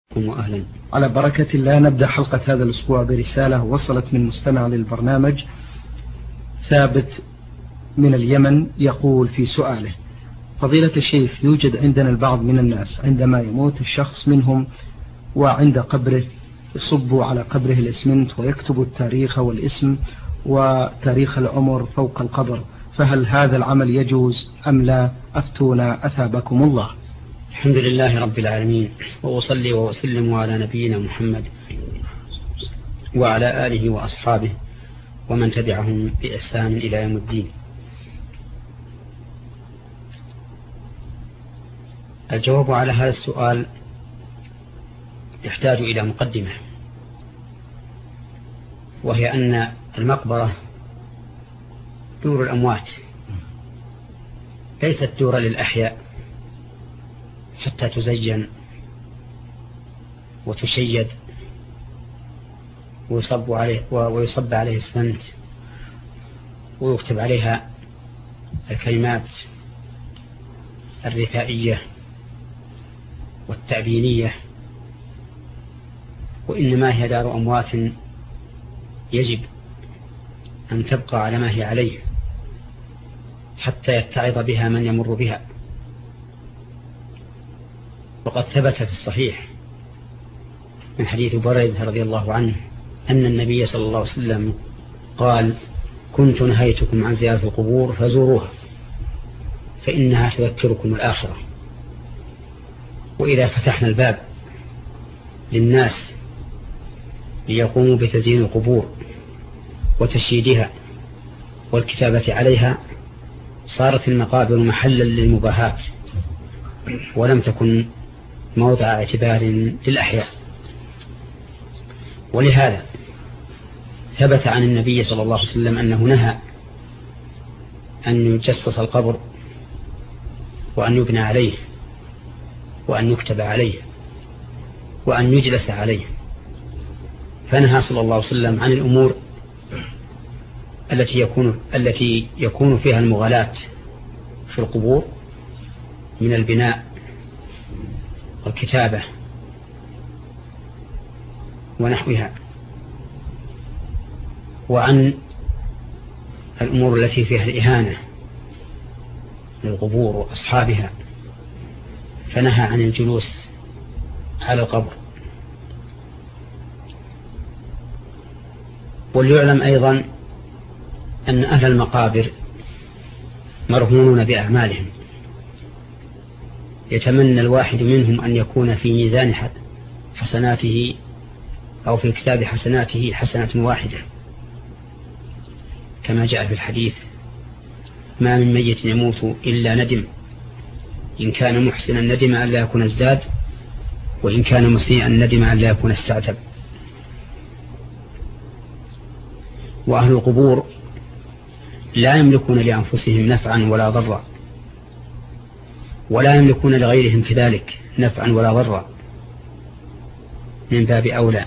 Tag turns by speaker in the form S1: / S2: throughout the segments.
S1: وأهلا.
S2: على بركة الله نبدأ حلقة هذا الأسبوع برسالة وصلت من مستمع للبرنامج ثابت من اليمن، يقول في سؤاله: فضيلة الشيخ، يوجد عندنا البعض من الناس عندما يموت الشخص منهم وعند قبره يصب على قبره الإسمنت ويكتب التاريخ والاسم وتاريخ العمر فوق القبر، فهل هذا العمل يجوز أم لا؟ أفتونا أثابكم الله.
S1: الحمد لله رب العالمين، وأصلي وأسلم على نبينا محمد وعلى آله وأصحابه ومن تبعهم بإحسان إلى يوم الدين. الجواب على هذا السؤال يحتاج إلى مقدمة، وهي أن المقبرة دور الأموات ليست دور للأحياء حتى تزين وتشيد ويصب عليه السمنت ويكتب عليها الكلمات الرثائية والتأبينية، وإنما هي دار أموات يجب أن تبقى على ما هي عليه حتى يتعظ بها من يمر بها. وقد ثبت في الصحيح من حديث بريدة رضي الله عنه أن النبي صلى الله عليه وسلم قال: كنت نهيتكم عن زيارة القبور فزوروها فإنها تذكركم الآخرة. وإذا فتحنا الباب للناس ليقوموا بتزيين القبور وتشييدها والكتابة عليها صارت المقابر محلا للمباهات ولم تكن موضع اعتبار للأحياء. ولهذا ثبت عن النبي صلى الله عليه وسلم أنه نهى أن يجسس القبر وأن يبنى عليه وأن يكتب عليه وأن يجلس عليه، فنهى صلى الله عليه وسلم عن الأمور التي يكون فيها المغالاة في القبور من البناء والكتابة ونحوها، وعن الأمور التي فيها الإهانة للقبور وأصحابها، فنهى عن الجلوس على القبر. وليعلم أيضا أن أهل المقابر مرهونون بأعمالهم، يتمنى الواحد منهم أن يكون في ميزان حسناته أو في كتاب حسناته حسنة واحدة، كما جاء في الحديث: ما من ميت يموت إلا ندم، إن كان محسنا ندم أن لا يكون ازداد، وإن كان مسيئا ندم أن لا يكون استعتب. وأهل القبور لا يملكون لأنفسهم نفعا ولا ضرا، ولا يملكون لغيرهم كذلك نفعا ولا ضرا، من باب أولى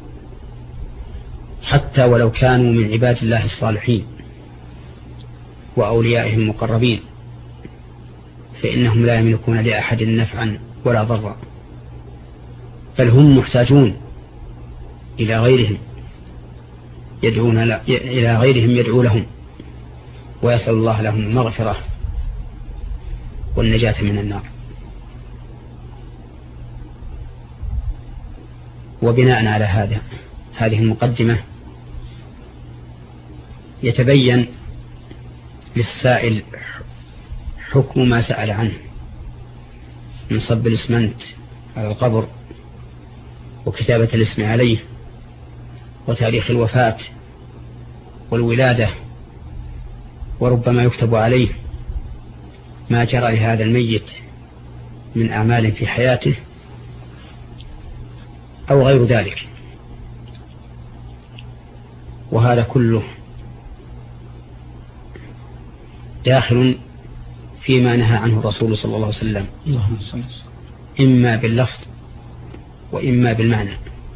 S1: حتى ولو كانوا من عباد الله الصالحين وأوليائهم المقربين، فإنهم لا يملكون لأحد نفعا ولا ضرا، بل هم محتاجون إلى غيرهم يدعو لهم ويسأل الله لهم المغفرة والنجاة من النار. وبناء على هذه المقدمة يتبين للسائل حكم ما سأل عنه من صب الإسمنت على القبر وكتابة الاسم عليه وتاريخ الوفاة والولادة، وربما يكتب عليه ما جرى لهذا الميت من أعمال في حياته أو غير ذلك. وهذا كله داخل فيما نهى عنه الرسول صلى الله عليه وسلم، إما باللفظ وإما بالمعنى.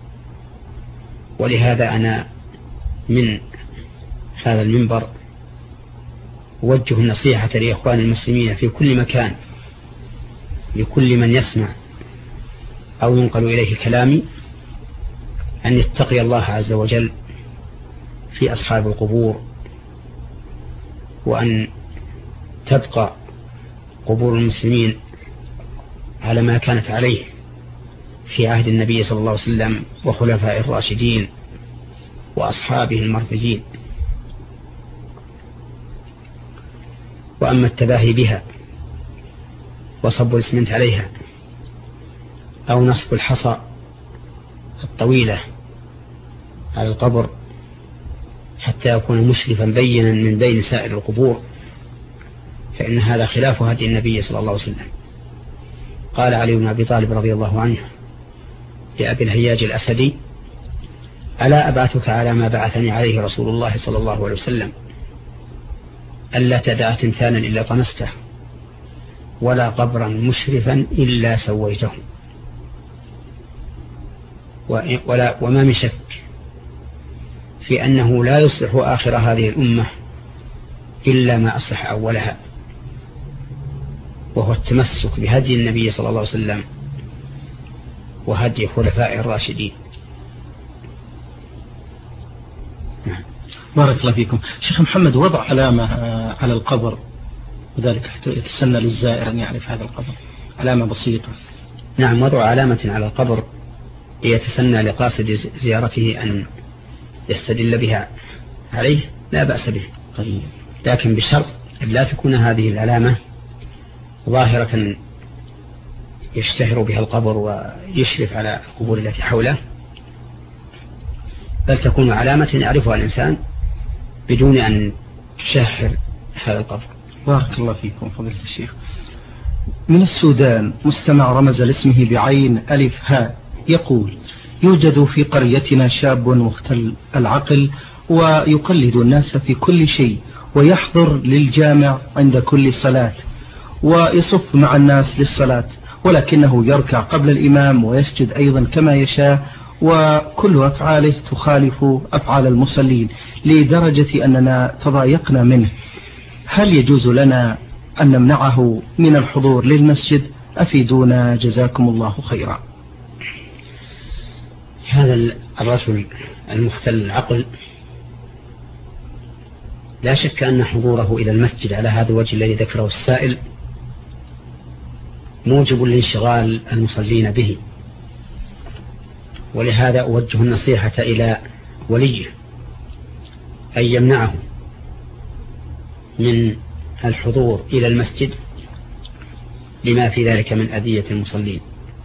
S1: ولهذا أنا من هذا المنبر أوجه النصيحة لإخوان المسلمين في كل مكان لكل من يسمع أو ينقل إليه كلامي أن يتقي الله عز وجل في أصحاب القبور، وأن تبقى قبور المسلمين على ما كانت عليه في عهد النبي صلى الله عليه وسلم وخلفاء الراشدين وأصحابه المرضيين. وأما التباهي بها وصب الاسمنت عليها أو نصب الحصى الطويلة على القبر حتى يكون مشرفا بينا من بين سائر القبور، فإن هذا خلاف هدي النبي صلى الله عليه وسلم. قال علي بن أبي طالب رضي الله عنه لأبي الهياج الأسدي: ألا أبعثك على ما بعثني عليه رسول الله صلى الله عليه وسلم، ألا تدع تمثالا إلا طمسته، ولا قبرا مشرفا إلا سويته. وما من شك في أنه لا يصلح آخر هذه الأمة إلا ما أصلح أولها، وهو التمسك بهدي النبي صلى الله عليه وسلم وهدي خلفاء الراشدين.
S2: بارك الله فيكم. شيخ محمد، وضع علامة على القبر وذلك حتى يتسنى للزائر أن يعرف هذا القبر، علامة بسيطة.
S1: نعم، وضع علامة على القبر ليتسنى لقاصد زيارته أن يستدل بها عليه لا بأس به، لكن بشرط أن لا تكون هذه العلامة ظاهرة يشتهر بها القبر ويشرف على القبور التي حوله، بل تكون علامة يعرفها الإنسان بدون أن تشهر هذا القبر.
S2: بارك الله فيكم فضيلة الشيخ. من السودان مستمع رمز لاسمه بعين ألف هاء يقول: يوجد في قريتنا شاب مختل العقل ويقلد الناس في كل شيء، ويحضر للجامع عند كل صلاة ويصف مع الناس للصلاة، ولكنه يركع قبل الإمام ويسجد أيضا كما يشاء، وكل أفعاله تخالف أفعال المصلين لدرجة أننا تضايقنا منه. هل يجوز لنا أن نمنعه من الحضور للمسجد؟ أفيدونا جزاكم الله خيرا.
S1: هذا الرجل المختل العقل لا شك أن حضوره إلى المسجد على هذا الوجه الذي ذكره السائل موجب لانشغال المصلين به، ولهذا أوجه النصيحة إلى وليه أن يمنعه من الحضور إلى المسجد لما في ذلك من أذية المصلين.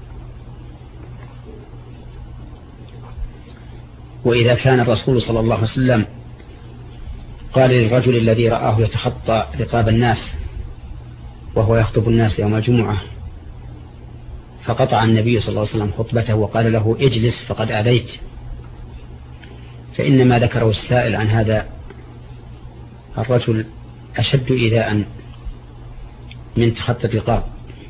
S1: وإذا كان الرسول صلى الله عليه وسلم قال للرجل الذي رآه يتخطى رقاب الناس وهو يخطب الناس يوم الجمعة، فقطع النبي صلى الله عليه وسلم خطبته وقال له: اجلس فقد آذيت، فإنما ذكره السائل عن هذا الرجل أشد إيذاء من تخطي الرقاب،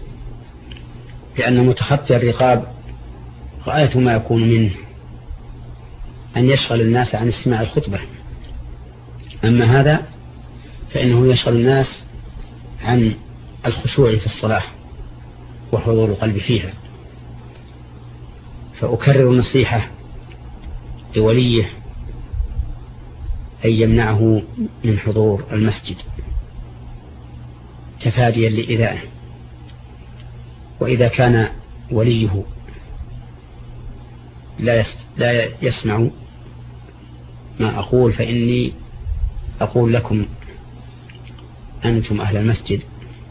S1: لأن متخطي الرقاب غاية ما يكون منه أن يشغل الناس عن استماع الخطبة، أما هذا فإنه يشغل الناس عن الخشوع في الصلاة وحضور القلب فيها. فأكرر النصيحة لوليه أن يمنعه من حضور المسجد تفاديا لإيذائه. وإذا كان وليه لا يسمع ما أقول، فإني أقول لكم أنتم أهل المسجد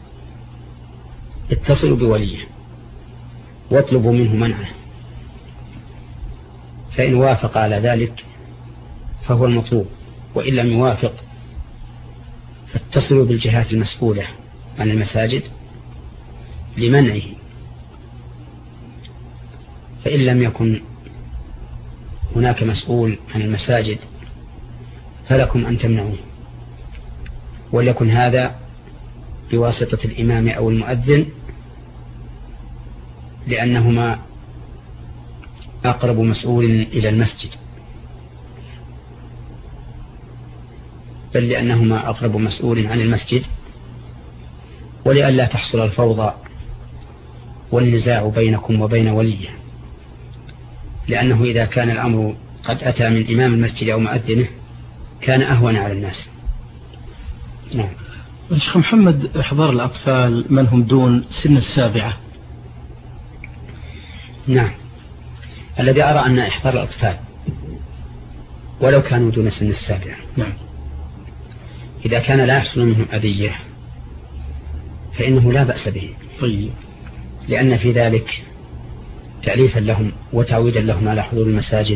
S1: اتصلوا بوليه واطلبوا منه منعه، فإن وافق على ذلك فهو المطلوب، وإن لم يوافق فاتصلوا بالجهات المسؤولة عن المساجد لمنعه، فإن لم يكن هناك مسؤول عن المساجد فلكم أن تمنعوه، وليكن هذا بواسطة الإمام أو المؤذن، لأنهما أقرب مسؤول إلى المسجد، بل لأنهما أقرب مسؤول عن المسجد، ولئلا تحصل الفوضى والنزاع بينكم وبين وليه. لأنه إذا كان الأمر قد أتى من إمام المسجد أو مؤذنه كان أهون على الناس.
S2: نعم. شيخ محمد، إحضار الأطفال من هم دون سن 7.
S1: نعم، الذي أرى أن إحضار الأطفال ولو كانوا دون سن 7
S2: نعم،
S1: إذا كان لا يحصل منهم أذية فإنه لا بأس به.
S2: طيب.
S1: لأن في ذلك تأليفا لهم وتعويدا لهم على حضور المساجد،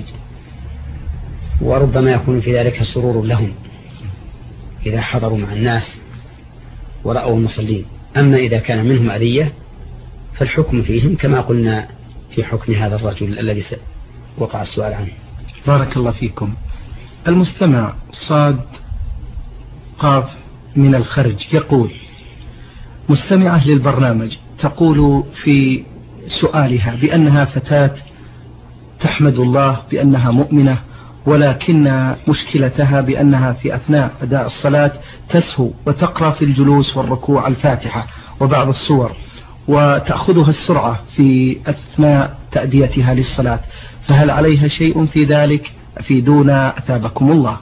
S1: وربما يكون في ذلك سرور لهم إذا حضروا مع الناس ورأوا المصلين. أما إذا كان منهم أذية فالحكم فيهم كما قلنا في حكم هذا الرجل الذي وقع السؤال عنه.
S2: بارك الله فيكم. المستمع صاد قاف من الخرج يقول: مستمعة للبرنامج تقول في سؤالها بأنها فتاة تحمد الله بأنها مؤمنة، ولكن مشكلتها بأنها في أثناء أداء الصلاة تسهو وتقرأ في الجلوس والركوع الفاتحة وبعض السور، وتأخذها السرعة في أثناء تأديتها للصلاة، فهل عليها شيء في ذلك؟ أفيدونا أثابكم الله.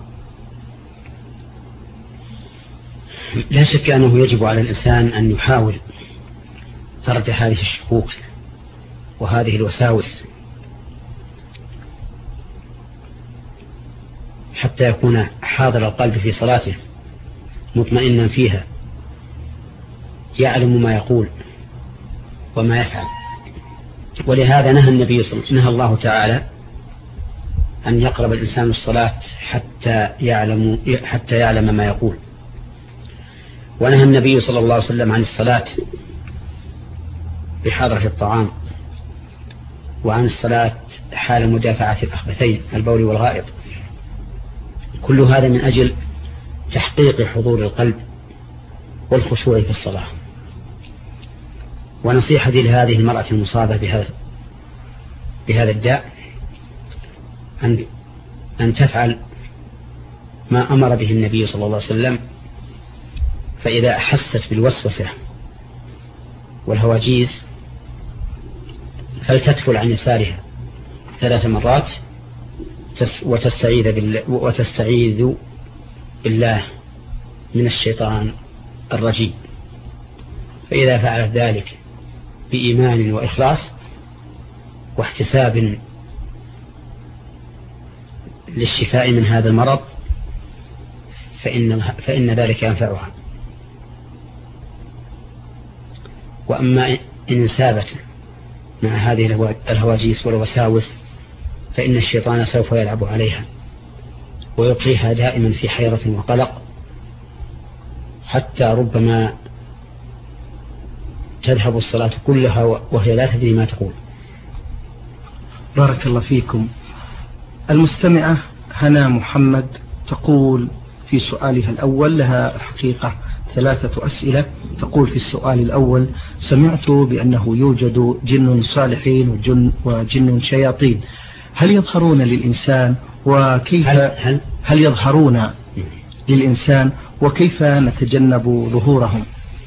S1: لا شك أنه يجب على الإنسان أن يحاول طرد هذه الشكوك وهذه الوساوس حتى يكون حاضر القلب في صلاته مطمئنا فيها، يعلم ما يقول وما يفعل. ولهذا نهى الله تعالى أن يقرب الإنسان الصلاة حتى يعلم ما يقول. ونهى النبي صلى الله عليه وسلم عن الصلاة بحضرة الطعام، وعن الصلاة حال مدافعة الأخبثين البول والغائط. كل هذا من أجل تحقيق حضور القلب والخشوع في الصلاة. ونصيحتي لهذه المرأة المصابة بهذا الداء أن تفعل ما أمر به النبي صلى الله عليه وسلم. فإذا أحست بالوسوسة والهواجيز فلتدخل عن يسارها 3 مرات وتستعيذ بالله من الشيطان الرجيم. فإذا فعلت ذلك بإيمان وإخلاص واحتساب للشفاء من هذا المرض فإن ذلك ينفعها. وأما إن انسابت مع هذه الهواجيس والوساوس فإن الشيطان سوف يلعب عليها ويبقيها دائما في حيرة وقلق، حتى ربما تذهب الصلاة كلها وهي لا تدري ما تقول.
S2: بارك الله فيكم. المستمعة هنا محمد تقول في سؤالها الأول، لها الحقيقة 3 أسئلة. تقول في السؤال الأول: سمعت بأنه يوجد جن صالحين وجن شياطين، هل يظهرون للإنسان؟ وكيف هل يظهرون للإنسان وكيف نتجنب ظهورهم؟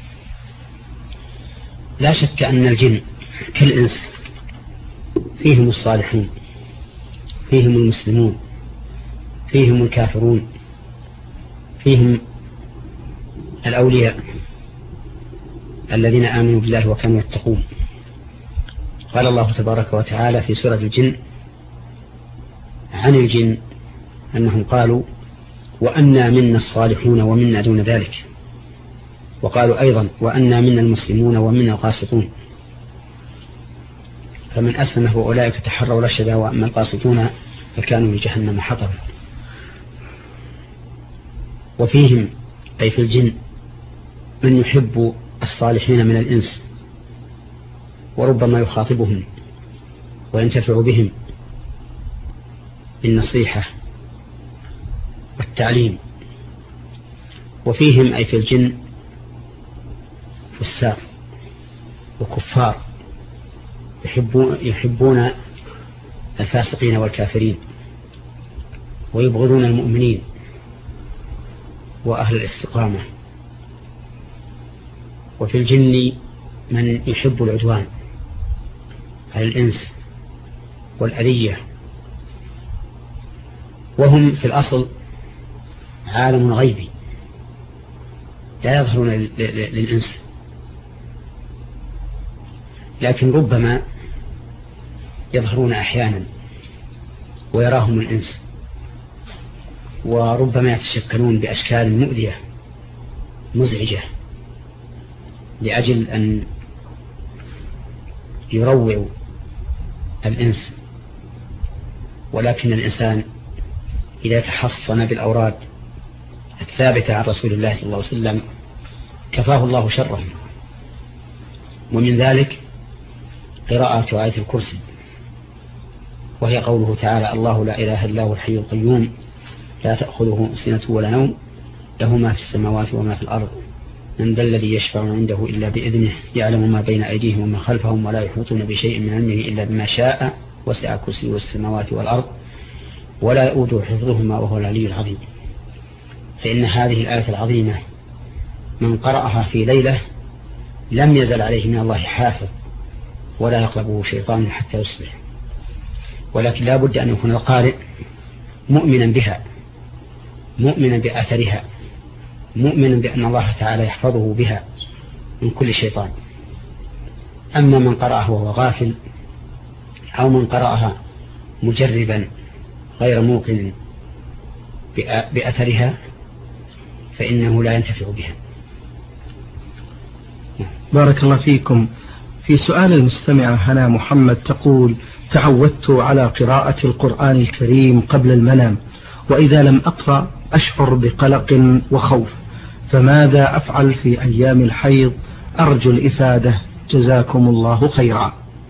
S1: لا شك أن الجن كالإنس فيهم الصالحين، فيهم المسلمون، فيهم الكافرون، فيهم الأولياء الذين آمنوا بالله وكانوا يتقون. قال الله تبارك وتعالى في سورة الجن عن الجن أنهم قالوا: وأنا منا الصالحون ومنا دون ذلك. وقالوا أيضا: وأنا منا المسلمون ومنا القاسطون. فمن أسلم فأولئك تحروا رشدا، وأما القاسطون فكانوا لجهنم حطبا. وفيهم أي في الجن من يحب الصالحين من الإنس وربما يخاطبهم وينتفع بهم بالنصيحة والتعليم. وفيهم أي في الجن فساق وكفار يحبون الفاسقين والكافرين ويبغضون المؤمنين وأهل الاستقامة. وفي الجن من يحب العدوان على الإنس والأذية وهم في الأصل عالم غيبي لا يظهرون للإنس، لكن ربما يظهرون أحيانا ويراهم الإنس، وربما يتشكلون بأشكال مؤذية مزعجة لأجل أن يروعوا الإنس. ولكن الإنسان إذا تحصن بالأوراد الثابتة عن رسول الله صلى الله عليه وسلم كفاه الله شرهم، ومن ذلك قراءة آية الكرسي، وهي قوله تعالى: الله لا إله إلا هو الحي القيوم لا تأخذه سنة ولا نوم له ما في السماوات وما في الأرض من ذا الذي يشفع عنده إلا بإذنه يعلم ما بين أيديهم وما خلفهم ولا يحيطون بشيء من علمه إلا بما شاء وسع كرسيه السماوات والأرض ولا يؤوده حفظهما وهو العلي العظيم. فإن هذه الآية العظيمة من قرأها في ليلة لم يزل عليه من الله حافظ ولا يقربه شيطان حتى يصبح. ولكن لا بد أن يكون القارئ مؤمنا بها، مؤمنا بأثرها، مؤمنا بأن الله تعالى يحفظه بها من كل شيطان. أما من قرأها وهو غافل أو من قرأها مجربا غير موقن بأثرها فإنه لا ينتفع بها.
S2: بارك الله فيكم. في سؤال المستمعة هنا محمد تقول: تعودت على قراءة القرآن الكريم قبل المنام، وإذا لم أقرأ أشعر بقلق وخوف، فماذا أفعل في أيام الحيض؟ أرجو الإفادة، جزاكم الله خيرا.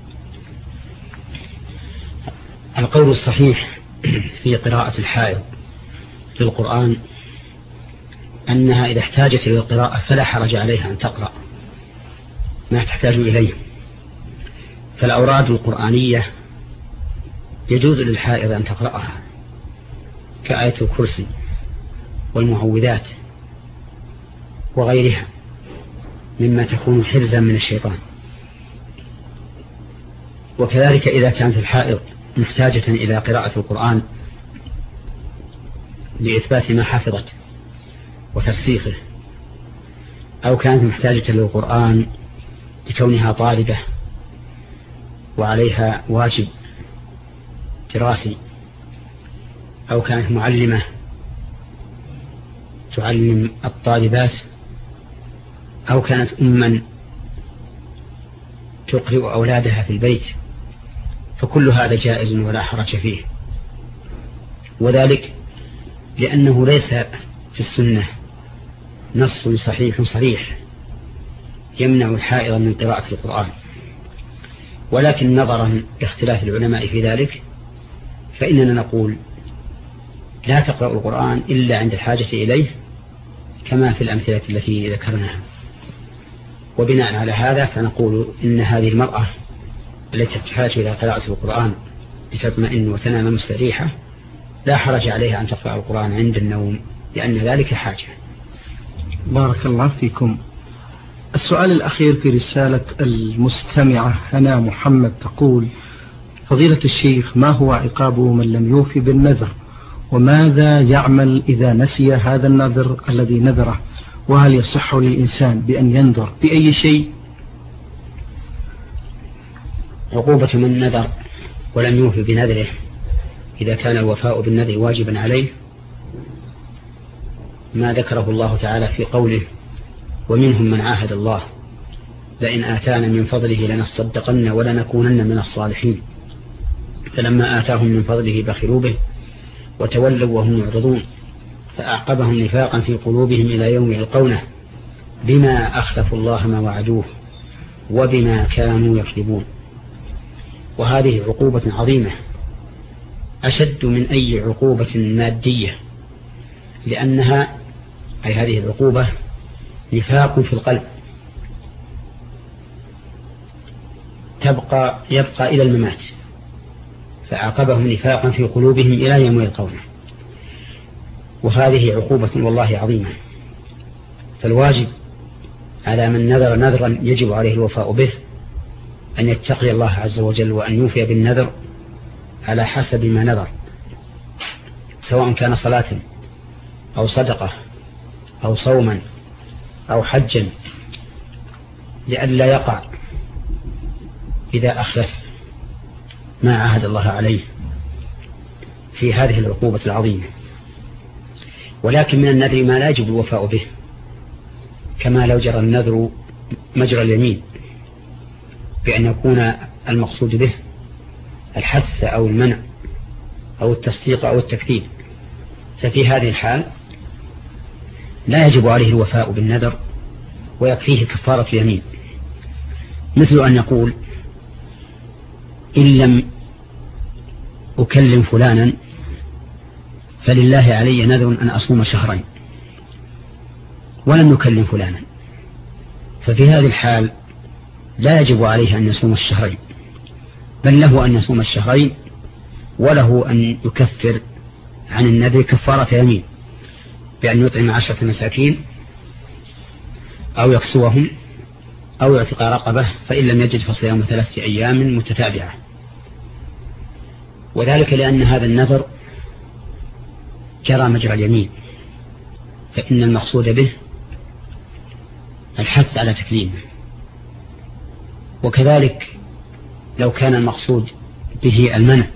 S1: القول الصحيح في قراءة الحائض للقرآن أنها إذا احتاجت إلى القراءة فلا حرج عليها أن تقرأ ما تحتاج إليه. فالأوراد القرآنية يجوز للحائض أن تقرأها كآية الكرسي والمعوذات وغيرها مما تكون حرزا من الشيطان. وكذلك إذا كانت الحائض محتاجة إلى قراءة القرآن لإثبات ما حفظت وترسيخه، أو كانت محتاجة للقرآن لكونها طالبة وعليها واجب دراسي، أو كانت معلمة تعلم الطالبات، أو كانت أما تقرئ أولادها في البيت، فكل هذا جائز ولا حرج فيه. وذلك لأنه ليس في السنة نص صحيح صريح يمنع الحائض من قراءة القرآن، ولكن نظرا لاختلاف العلماء في ذلك فإننا نقول لا تقرأ القرآن إلا عند الحاجة إليه كما في الأمثلة التي ذكرناها. وبناء على هذا فنقول إن هذه المرأة التي تحتاج إلى قراءة القرآن لتطمئن وتنام مستريحة لا حرج عليها أن تقرأ القرآن عند النوم، لأن ذلك حاجة.
S2: بارك الله فيكم. السؤال الأخير في رسالة المستمعة هنا محمد تقول: فضيلة الشيخ، ما هو عقاب من لم يوفي بالنذر؟ وماذا يعمل إذا نسي هذا النذر الذي نذره؟ وهل يصح للإنسان بأن ينذر بأي شيء؟
S1: عقوبة من نذر ولم يوفي بنذره إذا كان الوفاء بالنذر واجبا عليه ما ذكره الله تعالى في قوله: ومنهم من عاهد الله لئن آتانا من فضله لنصدقن ولنكونن من الصالحين فلما آتاهم من فضله بخلوا به وتولوا وهم معرضون فأعقبهم نفاقا في قلوبهم إلى يوم يلقونه بما أخلفوا الله ما وعدوه وبما كانوا يكذبون. وهذه عقوبة عظيمة أشد من أي عقوبة مادية، لأنها أي هذه العقوبة نفاق في القلب يبقى إلى الممات، فعاقبهم نفاقا في قلوبهم إلى يوم يلقونه. وهذه عقوبة والله عظيمة. فالواجب على من نذر نذرا يجب عليه الوفاء به أن يتقي الله عز وجل وأن يوفي بالنذر على حسب ما نذر، سواء كان صلاة أو صدقة أو صوما أو حجا، لئلا يقع إذا أخلف ما عاهد الله عليه في هذه العقوبة العظيمة. ولكن من النذر ما لا يجب الوفاء به، كما لو جرى النذر مجرى اليمين، بأن يكون المقصود به الحث أو المنع أو التصديق أو التكذيب، ففي هذه الحال لا يجب عليه الوفاء بالنذر ويكفيه كفارة اليمين، مثل أن يقول إن لم أكلم فلانا فلله علي نذر أن أصوم شهرين، ولم يكلم فلانا، ففي هذه الحال لا يجب عليه أن يصوم الشهرين، بل له أن يصوم الشهرين، وله أن يكفر عن النذر كفارة يمين بأن يطعم 10 مساكين أو يكسوهم أو يعتق رقبة، فإن لم يجد فصيام 3 أيام متتابعة. وذلك لأن هذا النذر جرى مجرى اليمين، فإن المقصود به الحث على تكليمه. وكذلك لو كان المقصود به المنع،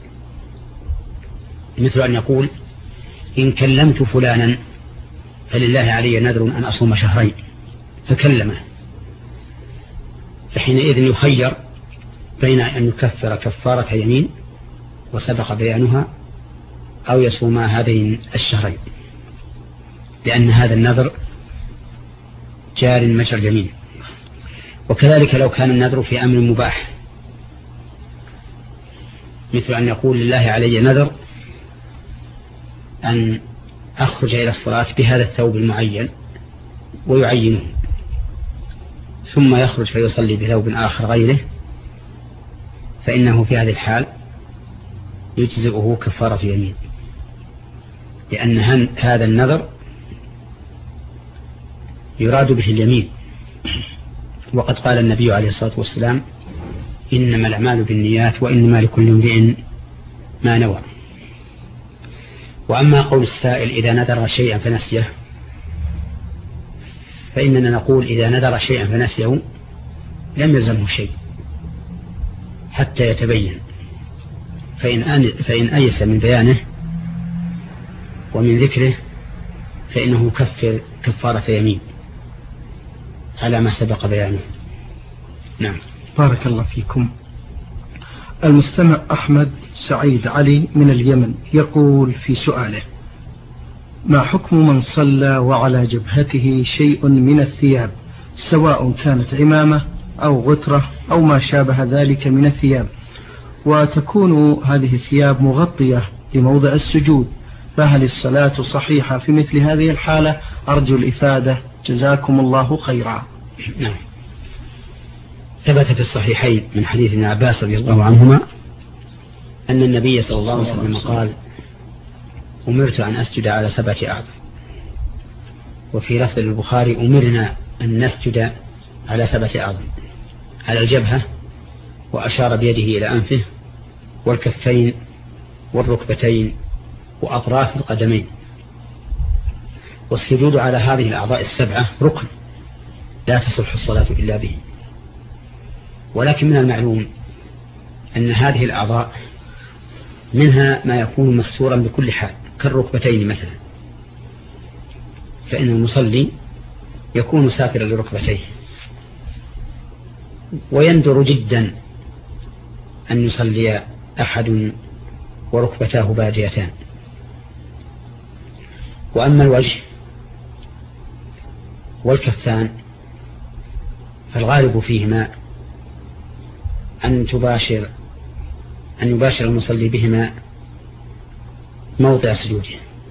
S1: مثل أن يقول إن كلمت فلانا فلله علي نذر أن أصوم شهرين، فكلمه، فحينئذ يخير بين أن يكفر كفارة يمين وسبق بيانها أو يصوم هذين الشهرين، لأن هذا النذر جار مجرى اليمين. وكذلك لو كان النذر في أمر مباح، مثل أن يقول لله علي نذر أن أخرج إلى الصلاة بهذا الثوب المعين ويعينه، ثم يخرج فيصلي بثوب آخر غيره، فإنه في هذه الحال يجزئه كفارة يمين، لأن هذا النذر يراد به اليمين. وقد قال النبي عليه الصلاة والسلام إنما الأعمال بالنيات وإنما لكل امرئ ما نوى. وأما قول السائل إذا نذر شيئا فنسيه، فإننا نقول إذا نذر شيئا فنسيه لم يلزمه شيء حتى يتبين، فإن أيس من بيانه ومن ذكره فإنه كفر كفارة يمين على ما سبق بيانه. نعم.
S2: بارك الله فيكم. المستمع أحمد سعيد علي من اليمن يقول في سؤاله: ما حكم من صلى وعلى جبهته شيء من الثياب، سواء كانت عمامة أو غترة أو ما شابه ذلك من الثياب، وتكون هذه الثياب مغطية لموضع السجود، فهل الصلاة صحيحة في مثل هذه الحالة؟ أرجو الإفادة، جزاكم الله خيرا.
S1: نعم. ثبت في الصحيحين من حديث ابن عباس رضي الله عنهما أن النبي صلى الله عليه وسلم قال: أمرت أن أسجد على 7 أعظم. وفي لفظ البخاري: أمرنا أن نسجد على 7 أعظم، على الجبهة، وأشار بيده إلى أنفه والكفين والركبتين وأطراف القدمين. والسجود على هذه الأعضاء 7 ركن لا تصح الصلاة إلا به. ولكن من المعلوم أن هذه الأعضاء منها ما يكون مستورا بكل حال، كالركبتين مثلا، فإن المصلي يكون ساترا لركبتيه، ويندر جدا أن يصلي أحد وركبتاه باديتان. وأما الوجه والكفان فالغالب فيهما أن يباشر المصلي بهما موضع سجوده.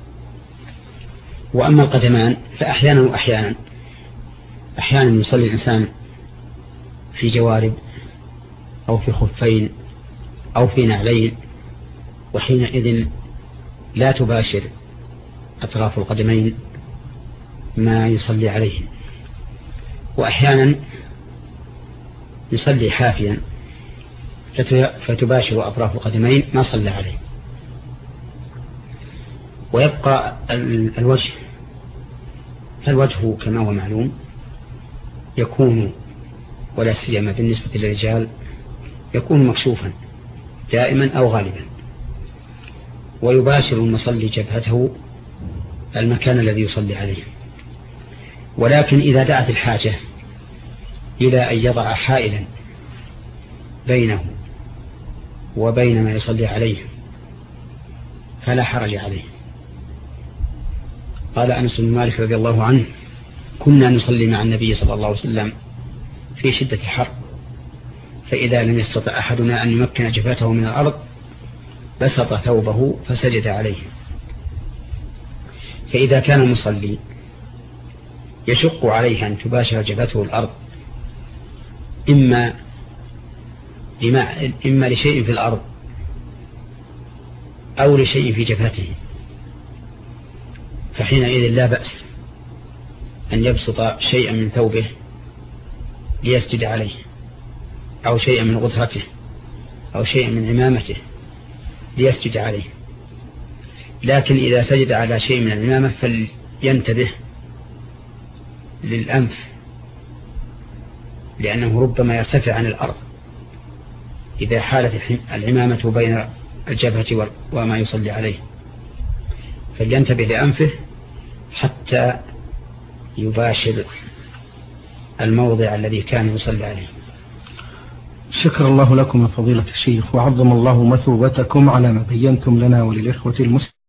S1: وأما القدمان فأحيانا وأحيانا، أحيانا يصلي الإنسان في جوارب أو في خفين أو في نعلين، وحينئذ لا تباشر أطراف القدمين ما يصلي عليه. وأحيانا يصلي حافيا فتباشر أطراف القدمين ما صلى عليه. ويبقى الوجه، فالوجه كما هو معلوم يكون، ولا سيما بالنسبة للرجال، يكون مكشوفا دائما أو غالبا، ويباشر المصلي جبهته المكان الذي يصلي عليه. ولكن إذا دعت الحاجة إلى أن يضع حائلا بينه وبين ما يصلي عليه فلا حرج عليه. قال أنس بن مالك رضي الله عنه: كنا نصلي مع النبي صلى الله عليه وسلم في شدة الحر، فإذا لم يستطع أحدنا أن يمكن جبهته من الأرض بسط ثوبه فسجد عليه. فإذا كان المصلي يشق عليه أن تباشر جبهته الأرض إما لشيء في الأرض أو لشيء في جبهته، فحينئذ لا بأس أن يبسط شيئا من ثوبه ليسجد عليه، أو شيئا من غطرته، أو شيئا من عمامته ليسجد عليه. لكن إذا سجد على شيء من العمامة فلينتبه للأنف، لأنه ربما يرتفع عن الأرض إذا حالت العمامة بين الجبهة وما يصلي عليه، فلينتبه لأنفه حتى يباشر الموضع الذي كان يصلي عليه.
S2: شكر الله لكم يا فضيلة الشيخ، وعظم الله مثوبتكم على ما بينتم لنا وللإخوة المسلمين.